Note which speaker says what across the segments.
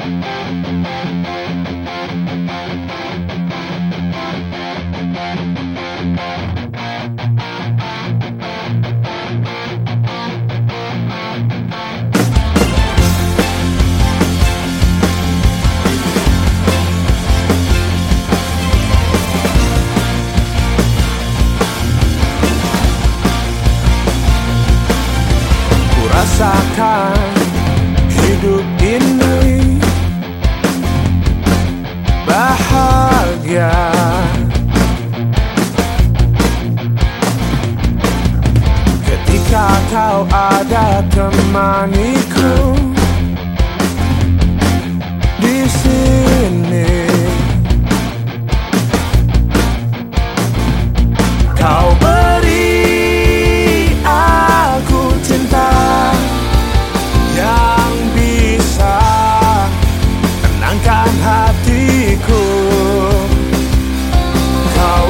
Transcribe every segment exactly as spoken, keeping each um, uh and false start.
Speaker 1: Rasakan hidup ini bahagia ketika kau ada temaniku di sini. Kau beri aku cinta yang bisa tenangkan hatiku. Kau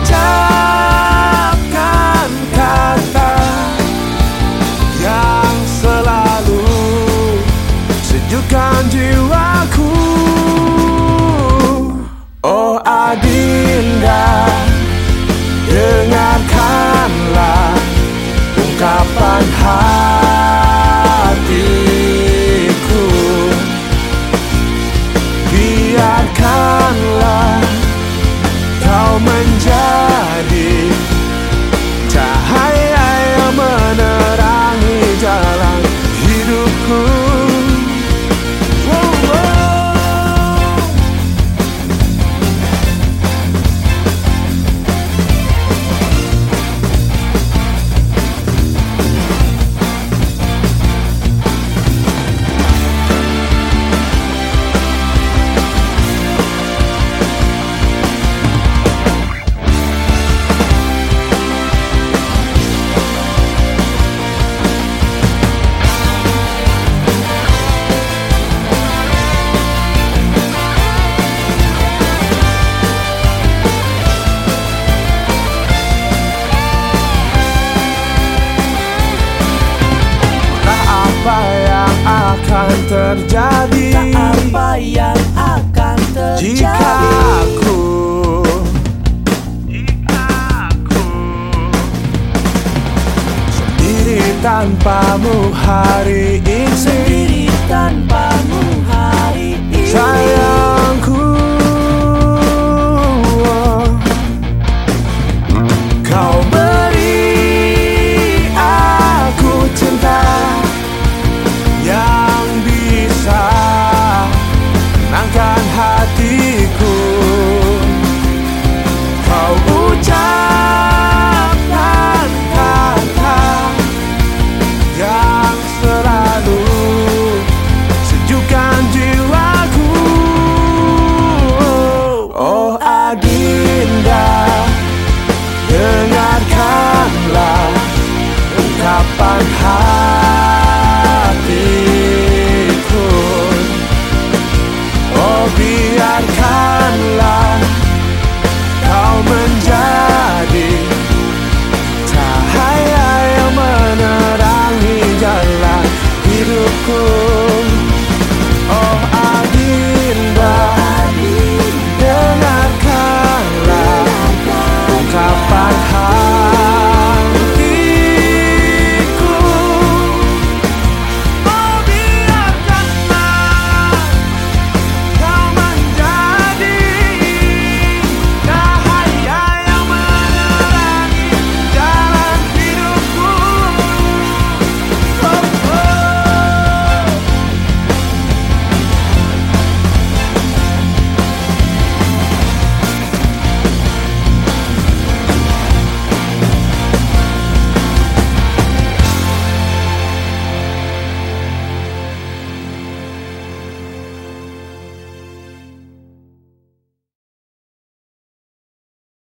Speaker 1: ucapkan kata yang selalu sejukkan jiwaku. Oh Adinda, dengarkanlah ungkapan hatiku. Biarkanlah kau menjadi cahaya yang menerangi jalan hidupku. Terjadi
Speaker 2: apa yang akan terjadi
Speaker 1: jika aku jika aku sendiri tanpamu hari ini,
Speaker 2: sendiri tanpamu